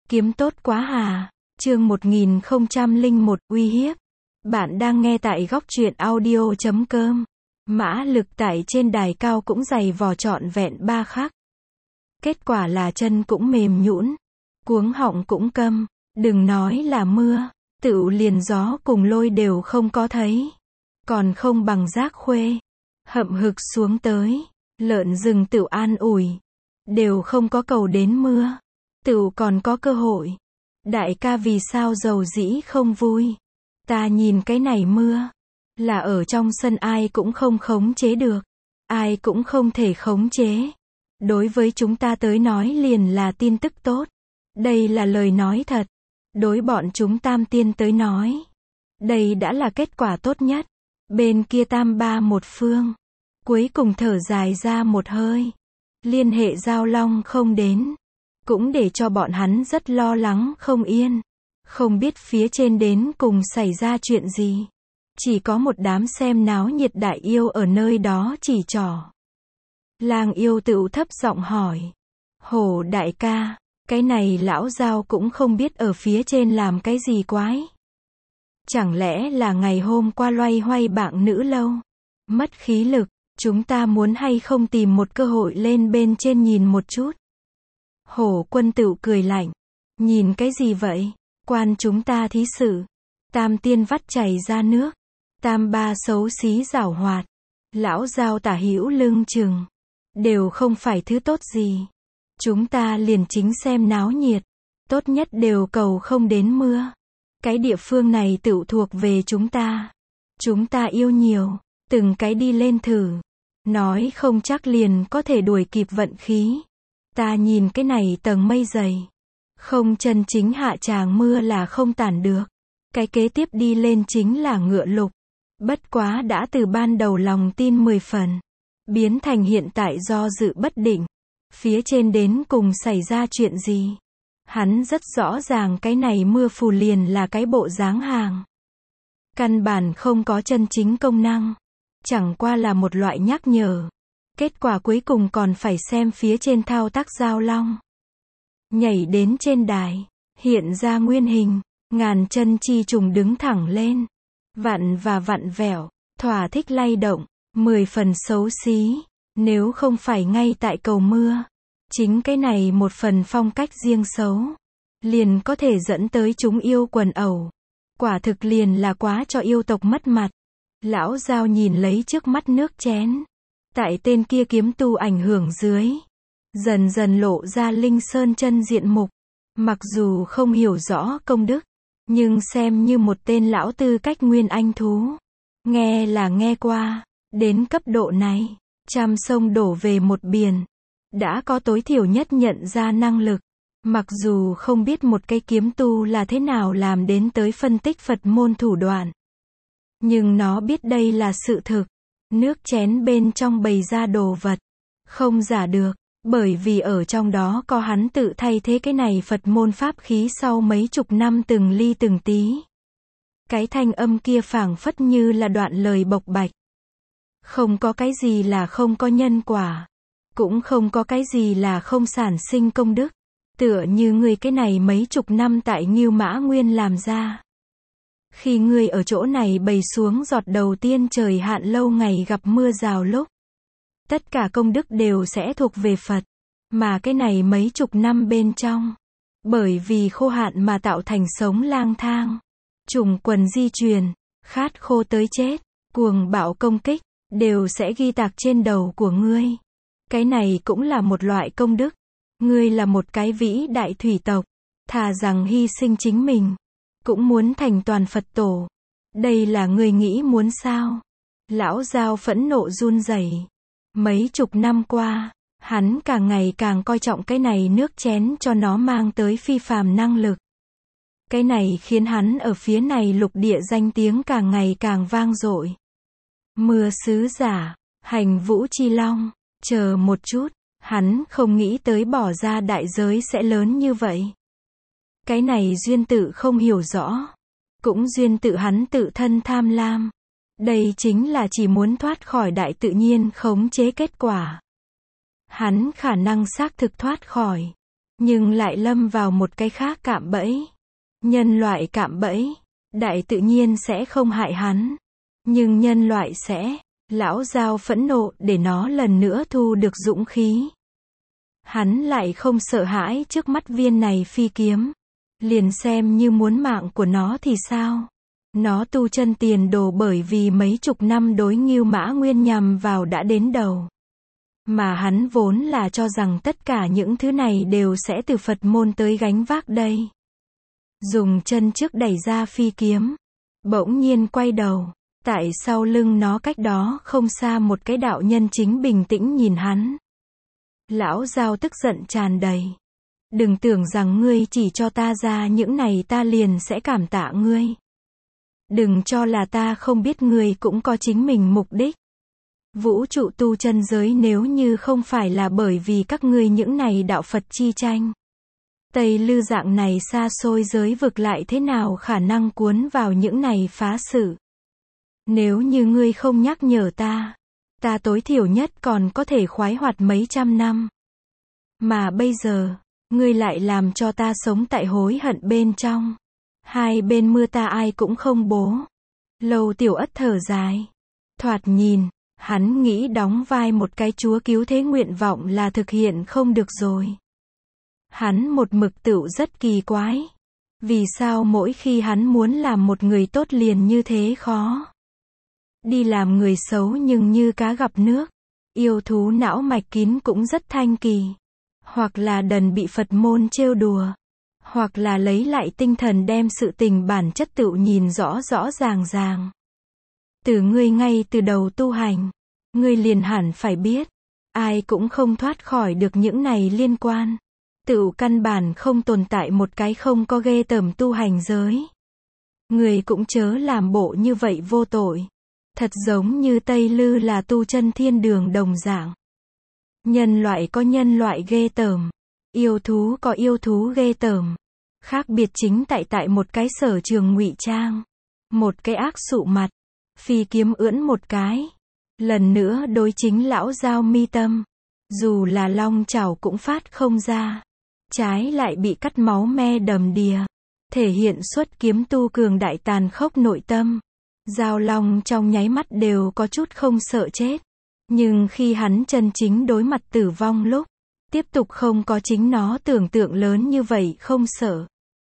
Kiếm tốt quá hà. Chương 1001 uy hiếp. Bạn đang nghe tại góc truyện audio.com. Mã lực tại trên đài cao cũng dày vò trọn vẹn 3 khắc. Kết quả là chân cũng mềm nhũn, cuống họng cũng câm, đừng nói là mưa, tựu liền gió cùng lôi đều không có thấy. Còn không bằng giác khuê, hậm hực xuống tới, lợn rừng tựu an ủi, đều không có cầu đến mưa, tựu còn có cơ hội. Đại ca vì sao dầu dĩ không vui? Ta nhìn cái này mưa, là ở trong sân ai cũng không khống chế được, ai cũng không thể khống chế. Đối với chúng ta tới nói liền là tin tức tốt. Đây là lời nói thật. Đối bọn chúng tam tiên tới nói, đây đã là kết quả tốt nhất. Bên kia tam ba một phương, cuối cùng thở dài ra một hơi. Liên hệ Giao Long không đến, cũng để cho bọn hắn rất lo lắng không yên. Không biết phía trên đến cùng xảy ra chuyện gì. Chỉ có một đám xem náo nhiệt đại yêu ở nơi đó chỉ trỏ. Lang yêu tựu thấp giọng hỏi. Hổ đại ca, cái này lão Giao cũng không biết ở phía trên làm cái gì quái. Chẳng lẽ là ngày hôm qua loay hoay bạng nữ lâu, mất khí lực, chúng ta muốn hay không tìm một cơ hội lên bên trên nhìn một chút. Hổ quân tựu cười lạnh. Nhìn cái gì vậy? Quan chúng ta thí sự. Tam tiên vắt chảy ra nước. Tam ba xấu xí giảo hoạt. Lão Giao tả hữu lưng chừng. Đều không phải thứ tốt gì. Chúng ta liền chính xem náo nhiệt. Tốt nhất đều cầu không đến mưa. Cái địa phương này tự thuộc về chúng ta. Chúng ta yêu nhiều. Từng cái đi lên thử. Nói không chắc liền có thể đuổi kịp vận khí. Ta nhìn cái này tầng mây dày. Không chân chính hạ tràng mưa là không tản được. Cái kế tiếp đi lên chính là ngựa lục. Bất quá đã từ ban đầu lòng tin 10 phần. Biến thành hiện tại do dự bất định. Phía trên đến cùng xảy ra chuyện gì? Hắn rất rõ ràng cái này mưa phù liền là cái bộ dáng hàng. Căn bản không có chân chính công năng. Chẳng qua là một loại nhắc nhở. Kết quả cuối cùng còn phải xem phía trên thao tác Giao Long. Nhảy đến trên đài, hiện ra nguyên hình, ngàn chân chi trùng đứng thẳng lên. Vặn và vặn vẹo, thỏa thích lay động, 10 phần xấu xí. Nếu không phải ngay tại cầu mưa, chính cái này một phần phong cách riêng xấu, liền có thể dẫn tới chúng yêu quần ẩu. Quả thực liền là quá cho yêu tộc mất mặt. Lão Giao nhìn lấy trước mắt nước chén. Tại tên kia kiếm tu ảnh hưởng dưới, dần dần lộ ra Linh Sơn chân diện mục. Mặc dù không hiểu rõ công đức, nhưng xem như một tên lão tư cách nguyên anh thú. Nghe là nghe qua, đến cấp độ này, trăm sông đổ về một biển. Đã có tối thiểu nhất nhận ra năng lực. Mặc dù không biết một cái kiếm tu là thế nào làm đến tới phân tích Phật môn thủ đoạn. Nhưng nó biết đây là sự thực. Nước chén bên trong bày ra đồ vật. Không giả được. Bởi vì ở trong đó có hắn tự thay thế cái này Phật môn pháp khí sau mấy chục năm từng ly từng tí. Cái thanh âm kia phảng phất như là đoạn lời bộc bạch. Không có cái gì là không có nhân quả. Cũng không có cái gì là không sản sinh công đức. Tựa như người cái này mấy chục năm tại Ngưu Mã Nguyên làm ra. Khi ngươi ở chỗ này bày xuống giọt đầu tiên trời hạn lâu ngày gặp mưa rào lúc. Tất cả công đức đều sẽ thuộc về Phật. Mà cái này mấy chục năm bên trong. Bởi vì khô hạn mà tạo thành sống lang thang. Trùng quần di truyền. Khát khô tới chết. Cuồng bạo công kích. Đều sẽ ghi tạc trên đầu của ngươi. Cái này cũng là một loại công đức. Ngươi là một cái vĩ đại thủy tộc. Thà rằng hy sinh chính mình. Cũng muốn thành toàn Phật tổ. Đây là ngươi nghĩ muốn sao? Lão Giao phẫn nộ run rẩy. Mấy chục năm qua, hắn càng ngày càng coi trọng cái này nước chén cho nó mang tới phi phàm năng lực. Cái này khiến hắn ở phía này lục địa danh tiếng càng ngày càng vang dội. Mưa sứ giả, hành vũ chi long, chờ một chút, hắn không nghĩ tới bỏ ra đại giới sẽ lớn như vậy. Cái này duyên tự không hiểu rõ. Cũng duyên tự hắn tự thân tham lam. Đây chính là chỉ muốn thoát khỏi đại tự nhiên khống chế kết quả. Hắn khả năng xác thực thoát khỏi. nhưng lại lâm vào một cái khác cạm bẫy. Nhân loại cạm bẫy, đại tự nhiên sẽ không hại hắn, nhưng nhân loại sẽ. Lão Dao phẫn nộ để nó lần nữa thu được dũng khí. Hắn lại không sợ hãi trước mắt viên này phi kiếm. Liền xem như muốn mạng của nó thì sao? Nó tu chân tiền đồ bởi vì mấy chục năm đối Ngưu Mã Nguyên nhằm vào đã đến đầu. Mà hắn vốn là cho rằng tất cả những thứ này đều sẽ từ Phật môn tới gánh vác đây. Dùng chân trước đẩy ra phi kiếm. Bỗng nhiên quay đầu. Tại sau lưng nó cách đó không xa một cái đạo nhân chính bình tĩnh nhìn hắn. Lão Dao tức giận tràn đầy. Đừng tưởng rằng ngươi chỉ cho ta ra những này ta liền sẽ cảm tạ ngươi. Đừng cho là ta không biết ngươi cũng có chính mình mục đích. Vũ trụ tu chân giới nếu như không phải là bởi vì các ngươi những này đạo Phật chi tranh. Tây Lư dạng này xa xôi giới vực lại thế nào khả năng cuốn vào những này phá sự. Nếu như ngươi không nhắc nhở ta tối thiểu nhất còn có thể khoái hoạt mấy trăm năm. Mà bây giờ, ngươi lại làm cho ta sống tại hối hận bên trong. Hai bên mưa ta ai cũng không bố. Lâu Tiểu Ất thở dài. Thoạt nhìn, hắn nghĩ đóng vai một cái chúa cứu thế nguyện vọng là thực hiện không được rồi. Hắn một mực tựu rất kỳ quái. Vì sao mỗi khi hắn muốn làm một người tốt liền như thế khó? Đi làm người xấu nhưng như cá gặp nước. Yêu thú não mạch kín cũng rất thanh kỳ. Hoặc là đần bị Phật môn trêu đùa. Hoặc là lấy lại tinh thần đem sự tình bản chất tựu nhìn rõ rõ ràng ràng. Từ ngươi ngay từ đầu tu hành, ngươi liền hẳn phải biết, ai cũng không thoát khỏi được những này liên quan. Tựu căn bản không tồn tại một cái không có ghê tởm tu hành giới. Ngươi cũng chớ làm bộ như vậy vô tội. Thật giống như Tây Lư là tu chân thiên đường đồng dạng. Nhân loại có nhân loại ghê tởm. Yêu thú có yêu thú ghê tởm. Khác biệt chính tại một cái sở trường ngụy trang. Một cái ác sụ mặt. Phi kiếm ưỡn một cái. Lần nữa đối chính lão Dao mi tâm. Dù là long chảo cũng phát không ra. Trái lại bị cắt máu me đầm đìa. Thể hiện xuất kiếm tu cường đại tàn khốc nội tâm. Dao Long trong nháy mắt đều có chút không sợ chết. Nhưng khi hắn chân chính đối mặt tử vong lúc, tiếp tục không có chính nó tưởng tượng lớn như vậy không sợ.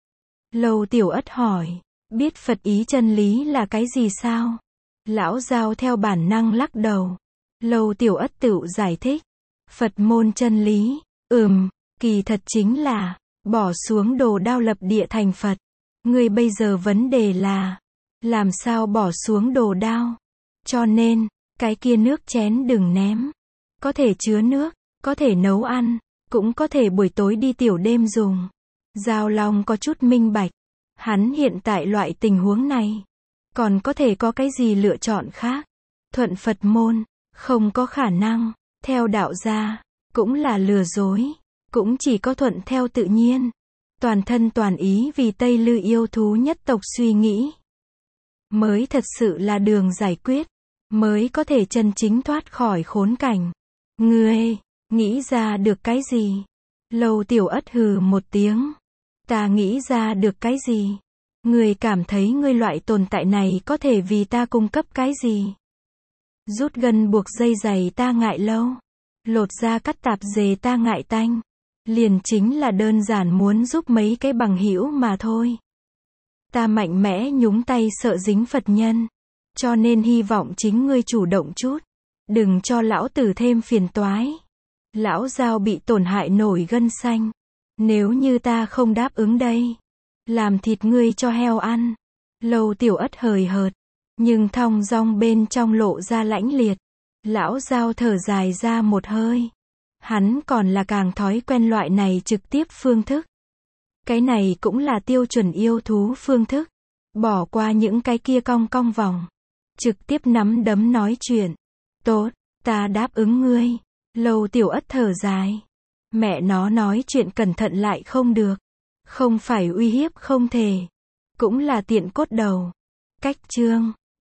Lâu Tiểu Ất hỏi, biết Phật ý chân lý là cái gì sao? Lão Dao theo bản năng lắc đầu. Lâu Tiểu Ất tựu giải thích. Phật môn chân lý, kỳ thật chính là, bỏ xuống đồ đao lập địa thành Phật. Ngươi bây giờ vấn đề là, làm sao bỏ xuống đồ đao? Cho nên, cái kia nước chén đừng ném. Có thể chứa nước, có thể nấu ăn, cũng có thể buổi tối đi tiểu đêm dùng. Dao Long có chút minh bạch. Hắn hiện tại loại tình huống này, còn có thể có cái gì lựa chọn khác? Thuận Phật môn, không có khả năng. Theo đạo gia, cũng là lừa dối. Cũng chỉ có thuận theo tự nhiên. Toàn thân toàn ý vì Tây Lư yêu thú nhất tộc suy nghĩ. Mới thật sự là đường giải quyết. Mới có thể chân chính thoát khỏi khốn cảnh. Ngươi, nghĩ ra được cái gì? Lâu Tiểu Ất hừ một tiếng. Ta nghĩ ra được cái gì? Ngươi cảm thấy ngươi loại tồn tại này có thể vì ta cung cấp cái gì? Rút gân buộc dây giày ta ngại lâu. Lột da cắt tạp dề ta ngại tanh. Liền chính là đơn giản muốn giúp mấy cái bằng hữu mà thôi. Ta mạnh mẽ nhúng tay sợ dính Phật nhân. Cho nên hy vọng chính ngươi chủ động chút. Đừng cho lão tử thêm phiền toái. Lão Dao bị tổn hại nổi gân xanh. Nếu như ta không đáp ứng đây, làm thịt ngươi cho heo ăn. Lâu Tiểu Ất hời hợt, nhưng thong dong bên trong lộ ra lãnh liệt. Lão Dao thở dài ra một hơi. Hắn còn là càng thói quen loại này trực tiếp phương thức. Cái này cũng là tiêu chuẩn yêu thú phương thức. Bỏ qua những cái kia cong cong vòng. Trực tiếp nắm đấm nói chuyện. Tốt, ta đáp ứng ngươi. Lâu Tiểu Ất thở dài. Mẹ nó nói chuyện cẩn thận lại không được. Không phải uy hiếp không thể. Cũng là tiện cốt đầu. Cách chương